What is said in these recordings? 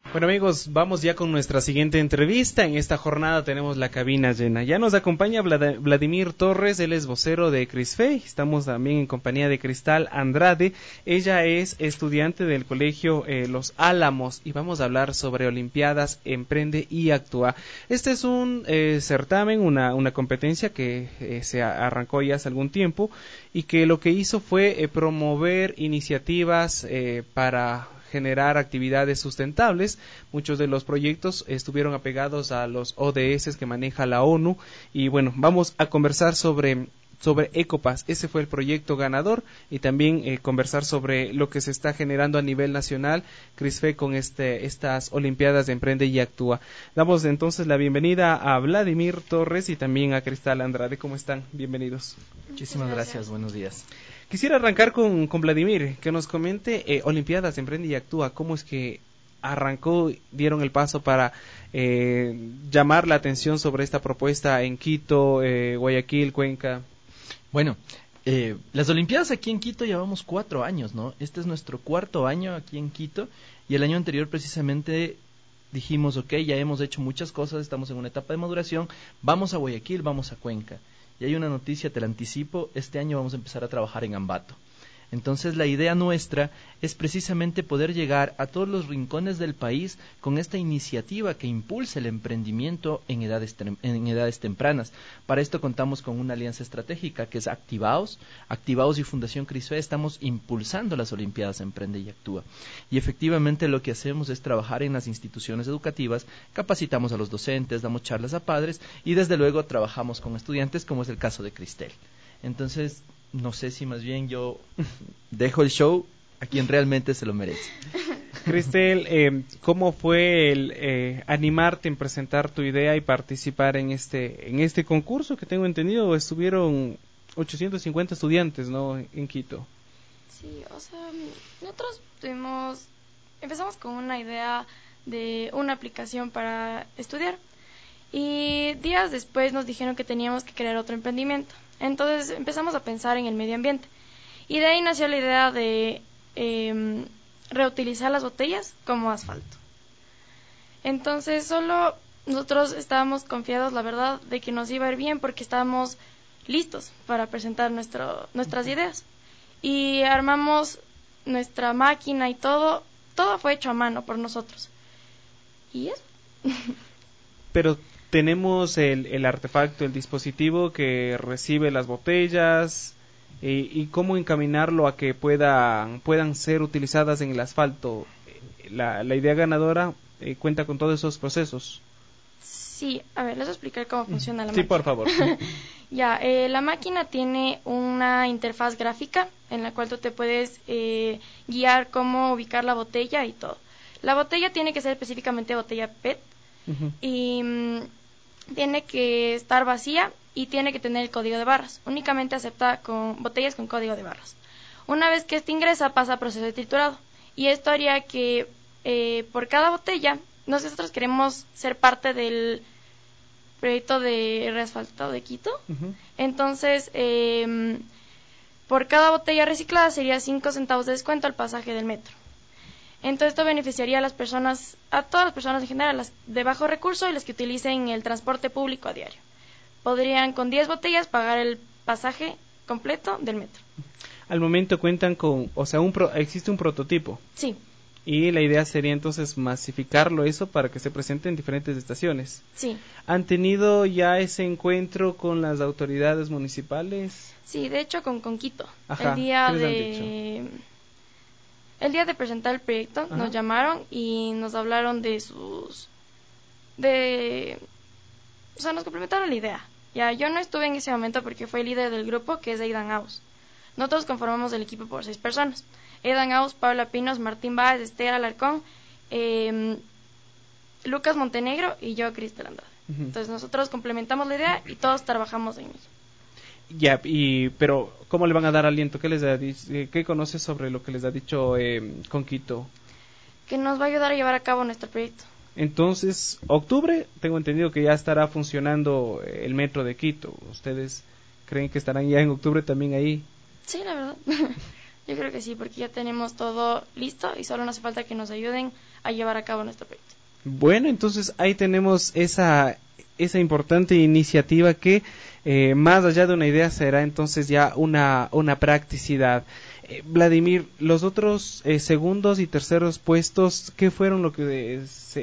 Bueno amigos, vamos ya con nuestra siguiente entrevista. En esta jornada tenemos la cabina llena. Ya nos acompaña Vladimir Torres, él es vocero de CRISFE. Estamos también en compañía de Cristal Andrade. Ella es estudiante del colegio Los Álamos y vamos a hablar sobre Olimpiadas Emprende y Actúa. Este es un certamen, una competencia que se arrancó ya hace algún tiempo y que lo que hizo fue promover iniciativas para generar actividades sustentables. Muchos de los proyectos estuvieron apegados a los ODS que maneja la ONU y bueno, vamos a conversar sobre Ecopas. Ese fue el proyecto ganador y también conversar sobre lo que se está generando a nivel nacional, CRISFE, con estas Olimpiadas de Emprende y Actúa. Damos entonces la bienvenida a Vladimir Torres y también a Cristal Andrade. ¿Cómo están? Bienvenidos. Muchísimas gracias. Buenos días. Quisiera arrancar con Vladimir, que nos comente Olimpiadas Emprende y Actúa. ¿Cómo es que arrancó, dieron el paso para llamar la atención sobre esta propuesta en Quito, Guayaquil, Cuenca? Bueno, las Olimpiadas aquí en Quito llevamos 4 años, ¿no? Este es nuestro 4º año aquí en Quito y el año anterior precisamente dijimos, ok, ya hemos hecho muchas cosas, estamos en una etapa de maduración, vamos a Guayaquil, vamos a Cuenca. Y hay una noticia, te la anticipo, este año vamos a empezar a trabajar en Ambato. Entonces la idea nuestra es precisamente poder llegar a todos los rincones del país con esta iniciativa que impulse el emprendimiento en edades tempranas. Para esto contamos con una alianza estratégica que es Activaos y Fundación CRISFE. Estamos impulsando las Olimpiadas Emprende y Actúa. Y efectivamente lo que hacemos es trabajar en las instituciones educativas, capacitamos a los docentes, damos charlas a padres y desde luego trabajamos con estudiantes, como es el caso de Cristel. Entonces, no sé si más bien yo dejo el show a quien realmente se lo merece. Cristel, ¿cómo fue el animarte en presentar tu idea y participar en este concurso? Que tengo entendido estuvieron 850 estudiantes, ¿no? En Quito. Sí, o sea, nosotros empezamos con una idea de una aplicación para estudiar y días después nos dijeron que teníamos que crear otro emprendimiento. Entonces empezamos a pensar en el medio ambiente y de ahí nació la idea de reutilizar las botellas como asfalto. Entonces solo nosotros estábamos confiados, la verdad, de que nos iba a ir bien porque estábamos listos para presentar nuestras ideas y armamos nuestra máquina y todo fue hecho a mano por nosotros. ¿Y eso? Pero tenemos el artefacto, el dispositivo que recibe las botellas y cómo encaminarlo a que puedan ser utilizadas en el asfalto. La idea ganadora cuenta con todos esos procesos. Sí, a ver, les voy a explicar cómo funciona la máquina. Sí, por favor. Ya, la máquina tiene una interfaz gráfica en la cual tú te puedes guiar cómo ubicar la botella y todo. La botella tiene que ser específicamente botella PET y tiene que estar vacía y tiene que tener el código de barras. Únicamente acepta con botellas con código de barras. Una vez que este ingresa, pasa a proceso de triturado. Y esto haría que por cada botella, nosotros queremos ser parte del proyecto de reasfaltado de Quito. Entonces, por cada botella reciclada sería 5 centavos de descuento al pasaje del metro. Entonces esto beneficiaría a todas las personas en general, las de bajo recurso y las que utilicen el transporte público a diario. Podrían con 10 botellas pagar el pasaje completo del metro. Al momento cuentan con, o sea, existe un prototipo. Sí. Y la idea sería entonces masificarlo eso para que se presente en diferentes estaciones. Sí. ¿Han tenido ya ese encuentro con las autoridades municipales? Sí, de hecho con Quito. Ajá. El día de presentar el proyecto, ajá, nos llamaron y nos hablaron o sea, nos complementaron la idea. Ya, yo no estuve en ese momento porque fue el líder del grupo, que es Aidan Aus. Nosotros conformamos el equipo por 6 personas. Aidan Aus, Paula Pinos, Martín Báez, Esther Alarcón, Lucas Montenegro y yo, Cristal Andrade. Entonces nosotros complementamos la idea y todos trabajamos en ello. Ya, pero ¿cómo le van a dar aliento? ¿Qué conoces sobre lo que les ha dicho con Quito? Que nos va a ayudar a llevar a cabo nuestro proyecto. Entonces, octubre, tengo entendido que ya estará funcionando el metro de Quito. ¿Ustedes creen que estarán ya en octubre también ahí? Sí, la verdad. Yo creo que sí, porque ya tenemos todo listo y solo nos hace falta que nos ayuden a llevar a cabo nuestro proyecto. Bueno, entonces ahí tenemos esa importante iniciativa que más allá de una idea será entonces ya una practicidad. Vladimir, los otros segundos y terceros puestos, ¿qué fueron lo que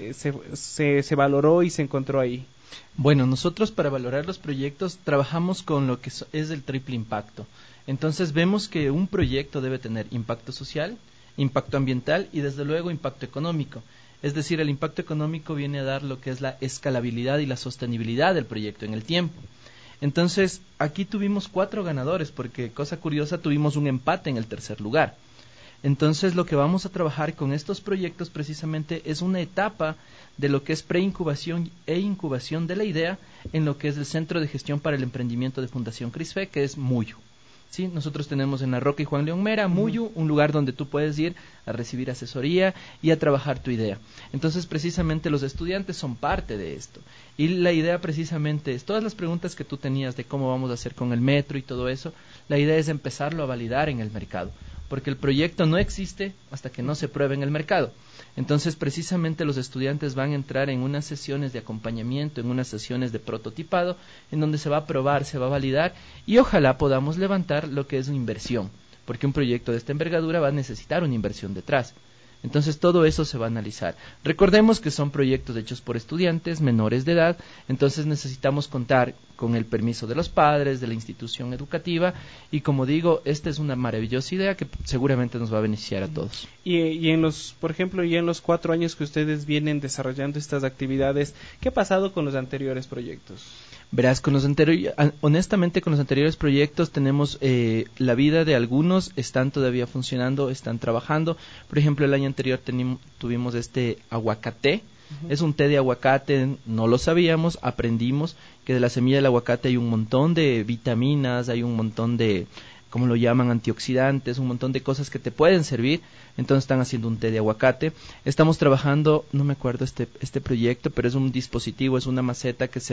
se valoró y se encontró ahí? Bueno, nosotros para valorar los proyectos trabajamos con lo que es el triple impacto. Entonces vemos que un proyecto debe tener impacto social, impacto ambiental y desde luego impacto económico. Es decir, el impacto económico viene a dar lo que es la escalabilidad y la sostenibilidad del proyecto en el tiempo. Entonces, aquí tuvimos 4 ganadores porque, cosa curiosa, tuvimos un empate en el tercer lugar. Entonces, lo que vamos a trabajar con estos proyectos precisamente es una etapa de lo que es preincubación e incubación de la idea en lo que es el Centro de Gestión para el Emprendimiento de Fundación CRISFE, que es Muyu. ¿Sí? Nosotros tenemos en La Roca y Juan León Mera, Muyu, un lugar donde tú puedes ir a recibir asesoría y a trabajar tu idea. Entonces, precisamente los estudiantes son parte de esto. Y la idea precisamente es, todas las preguntas que tú tenías de cómo vamos a hacer con el metro y todo eso, la idea es empezarlo a validar en el mercado. Porque el proyecto no existe hasta que no se pruebe en el mercado. Entonces, precisamente los estudiantes van a entrar en unas sesiones de acompañamiento, en unas sesiones de prototipado, en donde se va a probar, se va a validar y ojalá podamos levantar lo que es una inversión, porque un proyecto de esta envergadura va a necesitar una inversión detrás. Entonces todo eso se va a analizar. Recordemos que son proyectos hechos por estudiantes menores de edad, entonces necesitamos contar con el permiso de los padres, de la institución educativa y como digo, esta es una maravillosa idea que seguramente nos va a beneficiar a todos. Y en los, por ejemplo, y en los 4 años que ustedes vienen desarrollando estas actividades, ¿qué ha pasado con los anteriores proyectos? Verás, honestamente con los anteriores proyectos tenemos la vida de algunos, están todavía funcionando, están trabajando. Por ejemplo, el año anterior tuvimos este aguacate, es un té de aguacate, no lo sabíamos, aprendimos que de la semilla del aguacate hay un montón de vitaminas, hay un montón de, ¿cómo lo llaman?, antioxidantes, un montón de cosas que te pueden servir. Entonces están haciendo un té de aguacate. Estamos trabajando, no me acuerdo este proyecto, pero es un dispositivo, es una maceta que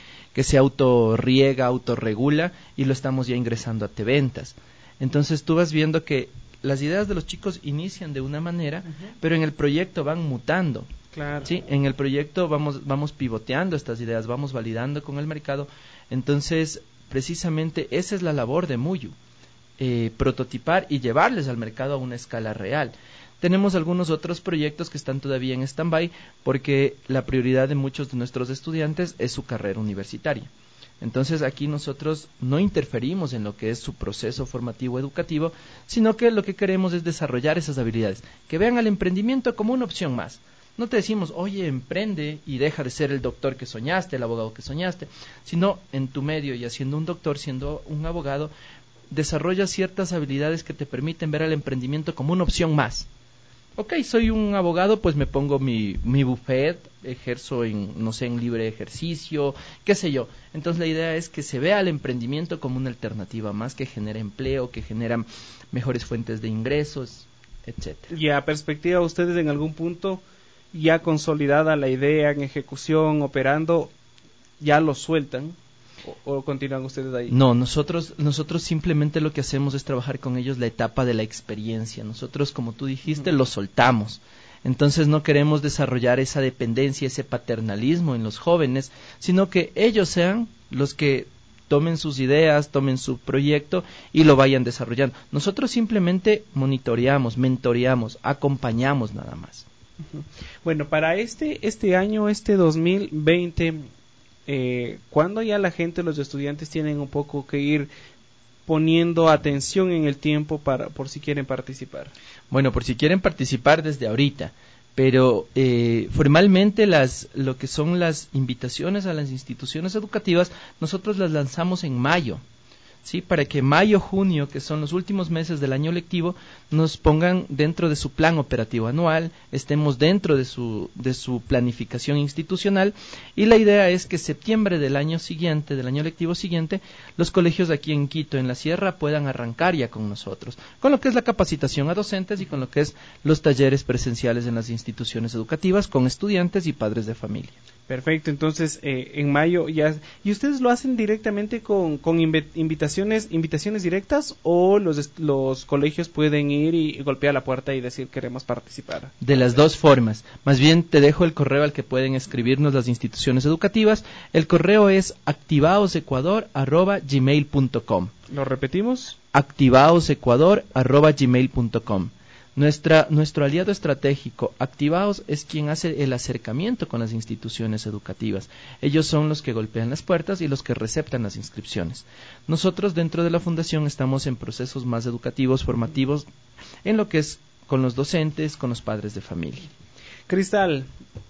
se autorriega, autorregula y lo estamos ya ingresando a Teventas. Entonces tú vas viendo que las ideas de los chicos inician de una manera, pero en el proyecto van mutando. Claro. Sí, en el proyecto vamos pivoteando estas ideas, vamos validando con el mercado. Entonces, precisamente esa es la labor de Muyu. Prototipar y llevarles al mercado a una escala real. Tenemos algunos otros proyectos que están todavía en stand-by porque la prioridad de muchos de nuestros estudiantes es su carrera universitaria. Entonces aquí nosotros no interferimos en lo que es su proceso formativo educativo, sino que lo que queremos es desarrollar esas habilidades, que vean al emprendimiento como una opción más. No te decimos, oye, emprende y deja de ser el doctor que soñaste, el abogado que soñaste, sino en tu medio y haciendo un doctor, siendo un abogado, desarrolla ciertas habilidades que te permiten ver al emprendimiento como una opción más. Ok, soy un abogado, pues me pongo mi buffet, ejerzo en libre ejercicio, qué sé yo. Entonces la idea es que se vea al emprendimiento como una alternativa más que genera empleo, que genera mejores fuentes de ingresos, etcétera. Y a perspectiva, ustedes en algún punto, ya consolidada la idea en ejecución, operando, ¿ya lo sueltan? ¿O continúan ustedes ahí? No, nosotros simplemente lo que hacemos es trabajar con ellos la etapa de la experiencia. Nosotros, como tú dijiste, lo soltamos. Entonces no queremos desarrollar esa dependencia, ese paternalismo en los jóvenes, sino que ellos sean los que tomen sus ideas, tomen su proyecto y lo vayan desarrollando. Nosotros simplemente monitoreamos, mentoreamos, acompañamos nada más. Bueno, para este año, 2020... cuando ya la gente, los estudiantes tienen un poco que ir poniendo atención en el tiempo por si quieren participar. Bueno, por si quieren participar desde ahorita, pero formalmente lo que son las invitaciones a las instituciones educativas nosotros las lanzamos en mayo. ¿Sí? Para que mayo, junio, que son los últimos meses del año lectivo, nos pongan dentro de su plan operativo anual, estemos dentro de su planificación institucional, y la idea es que septiembre del año siguiente, del año lectivo siguiente, los colegios aquí en Quito, en la Sierra, puedan arrancar ya con nosotros, con lo que es la capacitación a docentes y con lo que es los talleres presenciales en las instituciones educativas, con estudiantes y padres de familia. Perfecto, entonces en mayo ya. ¿Y ustedes lo hacen directamente con invitaciones directas o los colegios pueden ir y golpear la puerta y decir queremos participar? De las dos formas. Más bien te dejo el correo al que pueden escribirnos las instituciones educativas. El correo es activaosecuador@gmail.com. ¿Lo repetimos? activaosecuador@gmail.com. Nuestro aliado estratégico, Activaos, es quien hace el acercamiento con las instituciones educativas. Ellos son los que golpean las puertas y los que receptan las inscripciones. Nosotros dentro de la fundación estamos en procesos más educativos, formativos, en lo que es con los docentes, con los padres de familia. Cristal,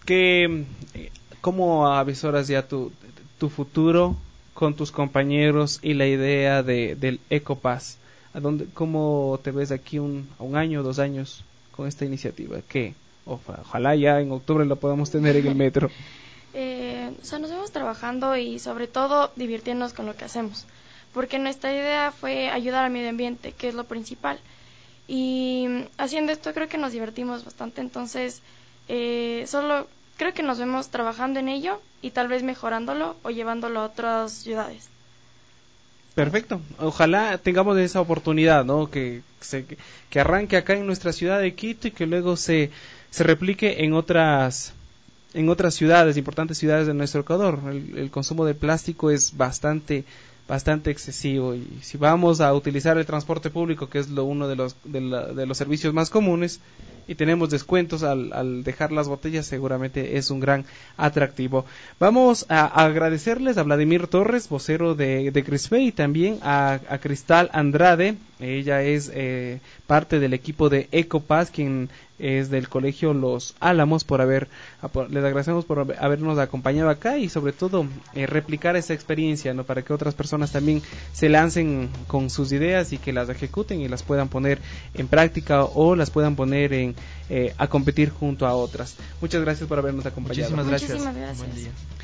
¿cómo avisoras ya tu futuro con tus compañeros y la idea del EcoPass? ¿Cómo te ves aquí a un año, 2 años con esta iniciativa? Ojalá ya en octubre lo podamos tener en el metro. Nos vemos trabajando y sobre todo divirtiéndonos con lo que hacemos, porque nuestra idea fue ayudar al medio ambiente, que es lo principal. Y haciendo esto creo que nos divertimos bastante, entonces solo creo que nos vemos trabajando en ello y tal vez mejorándolo o llevándolo a otras ciudades. Perfecto, ojalá tengamos esa oportunidad, ¿no? Que arranque acá en nuestra ciudad de Quito y que luego se replique en otras ciudades, importantes ciudades de nuestro Ecuador. El consumo de plástico es bastante excesivo y si vamos a utilizar el transporte público, que es uno de los servicios más comunes, y tenemos descuentos al dejar las botellas, seguramente es un gran atractivo. Vamos a agradecerles a Vladimir Torres, vocero de CRISFEI, y también a Cristal Andrade. Ella es parte del equipo de EcoPass, quien es del colegio Los Álamos, les agradecemos por habernos acompañado acá y sobre todo replicar esa experiencia, ¿no? Para que otras personas también se lancen con sus ideas y que las ejecuten y las puedan poner en práctica o las puedan poner a competir junto a otras. Muchas gracias por habernos acompañado. Muchísimas gracias. Muchísimas gracias. Buen día.